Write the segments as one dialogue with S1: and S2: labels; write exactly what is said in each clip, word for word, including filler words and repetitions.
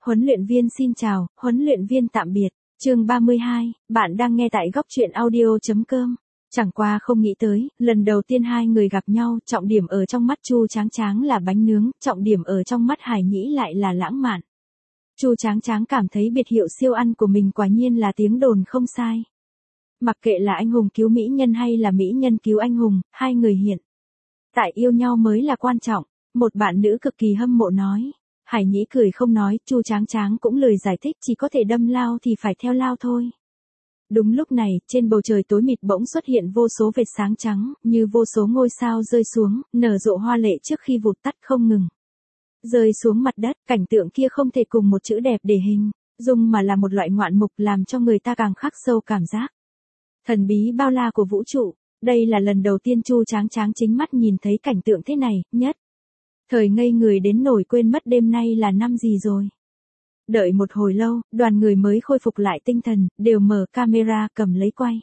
S1: Huấn luyện viên xin chào, huấn luyện viên tạm biệt. Chương ba mươi hai, bạn đang nghe tại góc truyện audio chấm com. Chẳng qua không nghĩ tới, lần đầu tiên hai người gặp nhau, trọng điểm ở trong mắt Chu Tráng Tráng là bánh nướng, trọng điểm ở trong mắt Hải Nhĩ lại là lãng mạn. Chu Tráng Tráng cảm thấy biệt hiệu siêu ăn của mình quả nhiên là tiếng đồn không sai. Mặc kệ là anh hùng cứu mỹ nhân hay là mỹ nhân cứu anh hùng, hai người hiện tại yêu nhau mới là quan trọng, một bạn nữ cực kỳ hâm mộ nói. Hải Nhĩ cười không nói, Chu Tráng Tráng cũng lời giải thích, chỉ có thể đâm lao thì phải theo lao thôi. Đúng lúc này, trên bầu trời tối mịt bỗng xuất hiện vô số vệt sáng trắng, như vô số ngôi sao rơi xuống, nở rộ hoa lệ trước khi vụt tắt không ngừng. Rơi xuống mặt đất, cảnh tượng kia không thể cùng một chữ đẹp để hình dung mà là một loại ngoạn mục làm cho người ta càng khắc sâu cảm giác thần bí bao la của vũ trụ. Đây là lần đầu tiên Chu Tráng Tráng chính mắt nhìn thấy cảnh tượng thế này, nhất thời ngây người đến nổi quên mất đêm nay là năm gì rồi. Đợi một hồi lâu, đoàn người mới khôi phục lại tinh thần, đều mở camera cầm lấy quay.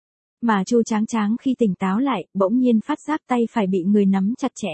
S1: Mà Chu Tráng Tráng khi tỉnh táo lại, bỗng nhiên phát giác tay phải bị người nắm chặt chẽ.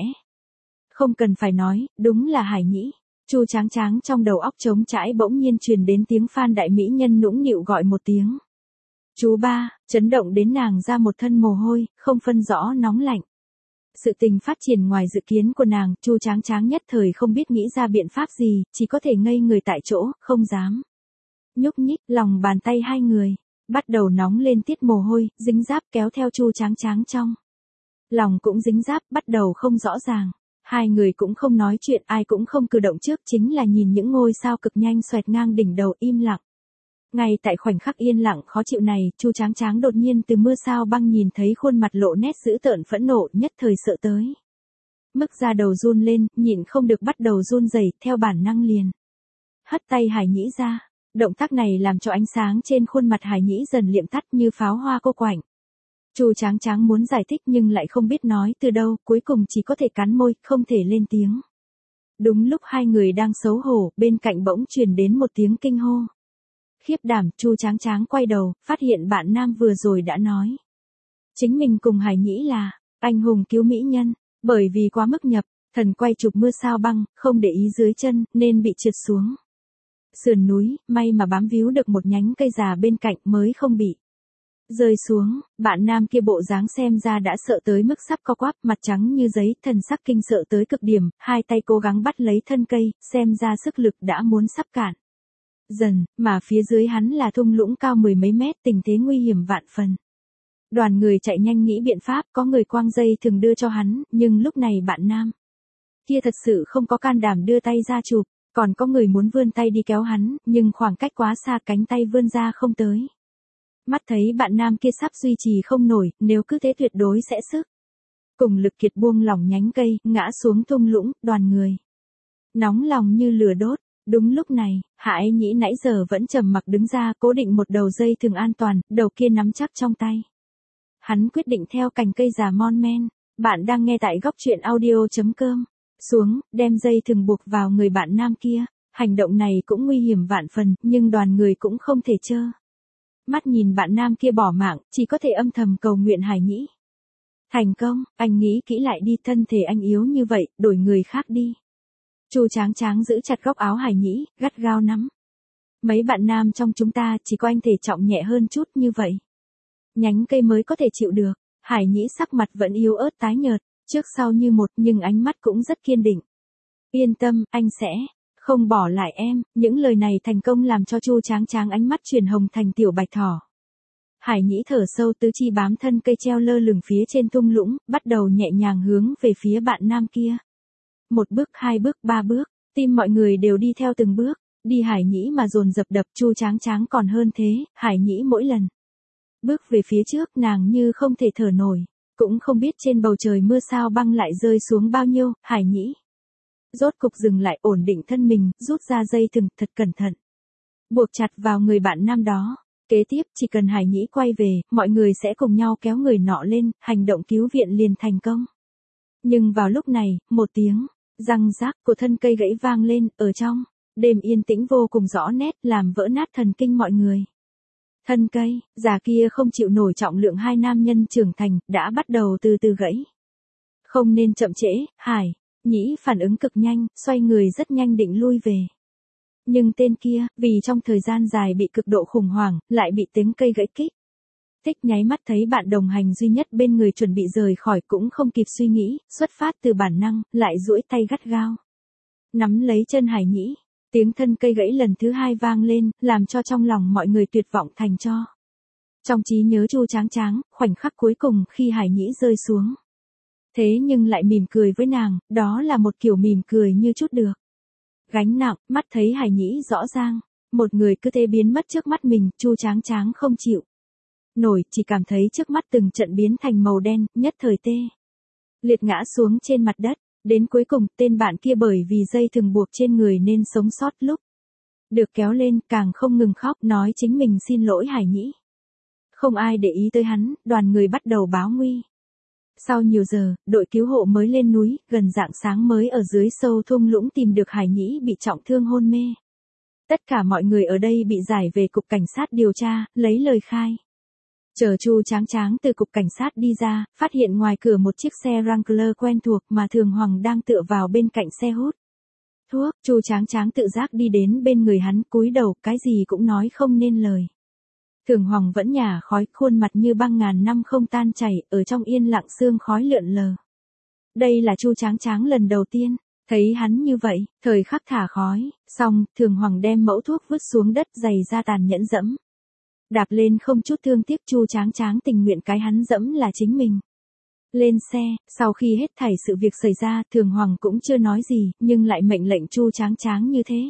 S1: Không cần phải nói, đúng là Hải Nhĩ. Chu Tráng Tráng trong đầu óc trống trải bỗng nhiên truyền đến tiếng fan đại mỹ nhân nũng nịu gọi một tiếng. Chú ba, chấn động đến nàng ra một thân mồ hôi, không phân rõ nóng lạnh. Sự tình phát triển ngoài dự kiến của nàng, Chu Tráng Tráng nhất thời không biết nghĩ ra biện pháp gì, chỉ có thể ngây người tại chỗ, không dám nhúc nhích. Lòng bàn tay hai người bắt đầu nóng lên tiết mồ hôi, dính giáp kéo theo Chu Tráng Tráng trong lòng cũng dính giáp, bắt đầu không rõ ràng. Hai người cũng không nói chuyện, ai cũng không cử động trước, chính là nhìn những ngôi sao cực nhanh xoẹt ngang đỉnh đầu im lặng. Ngay tại khoảnh khắc yên lặng khó chịu này, Chu Tráng Tráng đột nhiên từ mưa sao băng nhìn thấy khuôn mặt lộ nét dữ tợn phẫn nộ, nhất thời sợ tới mức da đầu run lên, nhịn không được bắt đầu run rẩy, theo bản năng liền hất tay Hải Nhĩ ra. Động tác này làm cho ánh sáng trên khuôn mặt Hải Nhĩ dần liệm tắt như pháo hoa cô quạnh. Chu Tráng Tráng muốn giải thích nhưng lại không biết nói từ đâu, cuối cùng chỉ có thể cắn môi, không thể lên tiếng. Đúng lúc hai người đang xấu hổ, bên cạnh bỗng truyền đến một tiếng kinh hô. Khiếp đảm, Chu Tráng Tráng quay đầu, phát hiện bạn nam vừa rồi đã nói chính mình cùng Hải Nhĩ là anh hùng cứu mỹ nhân, bởi vì quá mức nhập thần quay chụp mưa sao băng, không để ý dưới chân, nên bị trượt xuống sườn núi, may mà bám víu được một nhánh cây già bên cạnh mới không bị rơi xuống. Bạn nam kia bộ dáng xem ra đã sợ tới mức sắp co quắp, mặt trắng như giấy, thần sắc kinh sợ tới cực điểm, hai tay cố gắng bắt lấy thân cây, xem ra sức lực đã muốn sắp cạn dần, mà phía dưới hắn là thung lũng cao mười mấy mét, tình thế nguy hiểm vạn phần. Đoàn người chạy nhanh nghĩ biện pháp, có người quăng dây thường đưa cho hắn, nhưng lúc này bạn nam kia thật sự không có can đảm đưa tay ra chụp, còn có người muốn vươn tay đi kéo hắn, nhưng khoảng cách quá xa, cánh tay vươn ra không tới. Mắt thấy bạn nam kia sắp duy trì không nổi, nếu cứ thế tuyệt đối sẽ sức cùng lực kiệt, buông lỏng nhánh cây, ngã xuống thung lũng. Đoàn người nóng lòng như lửa đốt. Đúng lúc này, Hải Nhĩ nãy giờ vẫn trầm mặc đứng ra, cố định một đầu dây thừng an toàn, đầu kia nắm chắc trong tay. Hắn quyết định theo cành cây già mon men. Bạn đang nghe tại góc truyện audio chấm com. Xuống, đem dây thừng buộc vào người bạn nam kia. Hành động này cũng nguy hiểm vạn phần, nhưng đoàn người cũng không thể trơ mắt nhìn bạn nam kia bỏ mạng, chỉ có thể âm thầm cầu nguyện Hải Nhĩ thành công. Anh nghĩ kỹ lại đi, thân thể anh yếu như vậy, đổi người khác đi. Chu Tráng Tráng giữ chặt góc áo Hải Nhĩ, gắt gao nắm. Mấy bạn nam trong chúng ta chỉ có anh thể trọng nhẹ hơn chút như vậy, nhánh cây mới có thể chịu được. Hải Nhĩ sắc mặt vẫn yếu ớt tái nhợt, trước sau như một, nhưng ánh mắt cũng rất kiên định. Yên tâm, anh sẽ không bỏ lại em. Những lời này thành công làm cho Chu Tráng Tráng ánh mắt chuyển hồng thành tiểu bạch thỏ. Hải Nhĩ thở sâu, tứ chi bám thân cây treo lơ lửng phía trên thung lũng, bắt đầu nhẹ nhàng hướng về phía bạn nam kia. Một bước, hai bước, ba bước, tim mọi người đều đi theo từng bước, đi Hải Nhĩ mà dồn dập đập. Chu Tráng Tráng còn hơn thế, Hải Nhĩ mỗi lần bước về phía trước nàng như không thể thở nổi, cũng không biết trên bầu trời mưa sao băng lại rơi xuống bao nhiêu. Hải Nhĩ rốt cục dừng lại, ổn định thân mình, rút ra dây thừng thật cẩn thận, buộc chặt vào người bạn nam đó. Kế tiếp, chỉ cần Hải Nhĩ quay về, mọi người sẽ cùng nhau kéo người nọ lên, hành động cứu viện liền thành công. Nhưng vào lúc này, một tiếng răng rác của thân cây gãy vang lên, ở trong đêm yên tĩnh vô cùng rõ nét, làm vỡ nát thần kinh mọi người. Thân cây già kia không chịu nổi trọng lượng hai nam nhân trưởng thành, đã bắt đầu từ từ gãy. Không nên chậm trễ. Hải Nhĩ phản ứng cực nhanh, xoay người rất nhanh định lui về. Nhưng tên kia, vì trong thời gian dài bị cực độ khủng hoảng, lại bị tiếng cây gãy kích. Tích nháy mắt thấy bạn đồng hành duy nhất bên người chuẩn bị rời khỏi cũng không kịp suy nghĩ, xuất phát từ bản năng, lại duỗi tay gắt gao. Nắm lấy chân Hải Nhĩ, tiếng thân cây gãy lần thứ hai vang lên, làm cho trong lòng mọi người tuyệt vọng thành tro. Trong trí nhớ Chu Tráng Tráng, khoảnh khắc cuối cùng khi Hải Nhĩ rơi xuống. Thế nhưng lại mỉm cười với nàng, đó là một kiểu mỉm cười như chút được gánh nặng, mắt thấy Hải Nhĩ rõ ràng, một người cứ thế biến mất trước mắt mình, Chu Tráng Tráng không chịu nổi, chỉ cảm thấy trước mắt từng trận biến thành màu đen, nhất thời tê liệt ngã xuống trên mặt đất. Đến cuối cùng, tên bạn kia bởi vì dây thừng buộc trên người nên sống sót, lúc được kéo lên càng không ngừng khóc, nói chính mình xin lỗi Hải Nhĩ. Không ai để ý tới hắn, đoàn người bắt đầu báo nguy. Sau nhiều giờ, đội cứu hộ mới lên núi, gần rạng sáng mới ở dưới sâu thung lũng tìm được Hải Nhĩ bị trọng thương hôn mê. Tất cả mọi người ở đây bị giải về cục cảnh sát điều tra, lấy lời khai. Chờ Chu Tráng Tráng từ cục cảnh sát đi ra, phát hiện ngoài cửa một chiếc xe Wrangler quen thuộc mà Thường Hoàng đang tựa vào bên cạnh xe hút thuốc. Chu Tráng Tráng tự giác đi đến bên người hắn, cúi đầu, cái gì cũng nói không nên lời. Thường Hoàng vẫn nhả khói, khuôn mặt như băng ngàn năm không tan chảy, ở trong yên lặng sương khói lượn lờ. Đây là Chu Tráng Tráng lần đầu tiên thấy hắn như vậy, thời khắc thả khói, xong, Thường Hoàng đem mẫu thuốc vứt xuống đất, giày ra tàn nhẫn dẫm đạp lên không chút thương tiếc. Chu Tráng Tráng tình nguyện cái hắn dẫm là chính mình. Lên xe, sau khi hết thảy sự việc xảy ra, Thường Hoàng cũng chưa nói gì, nhưng lại mệnh lệnh Chu Tráng Tráng như thế.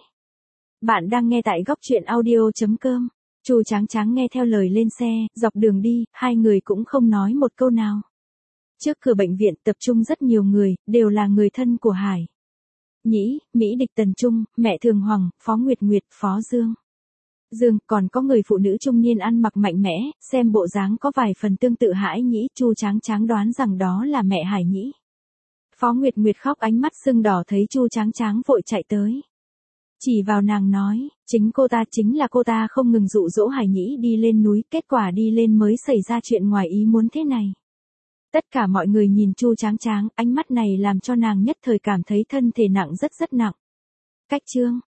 S1: Bạn đang nghe tại góc truyện audio chấm com. Chu Tráng Tráng nghe theo lời lên xe, dọc đường đi, hai người cũng không nói một câu nào. Trước cửa bệnh viện tập trung rất nhiều người, đều là người thân của Hải Nhĩ, Mỹ Địch Tần Trung, mẹ Thường Hoàng, Phó Nguyệt Nguyệt, Phó Dương Dương, còn có người phụ nữ trung niên ăn mặc mạnh mẽ, xem bộ dáng có vài phần tương tự Hải Nhĩ. Chu Tráng Tráng đoán rằng đó là mẹ Hải Nhĩ. Phó Nguyệt Nguyệt khóc ánh mắt sưng đỏ thấy Chu Tráng Tráng vội chạy tới. Chỉ vào nàng nói, chính cô ta, chính là cô ta không ngừng dụ dỗ Hải Nhĩ đi lên núi, kết quả đi lên mới xảy ra chuyện ngoài ý muốn thế này. Tất cả mọi người nhìn Chu Tráng Tráng, ánh mắt này làm cho nàng nhất thời cảm thấy thân thể nặng rất rất nặng. Cách chương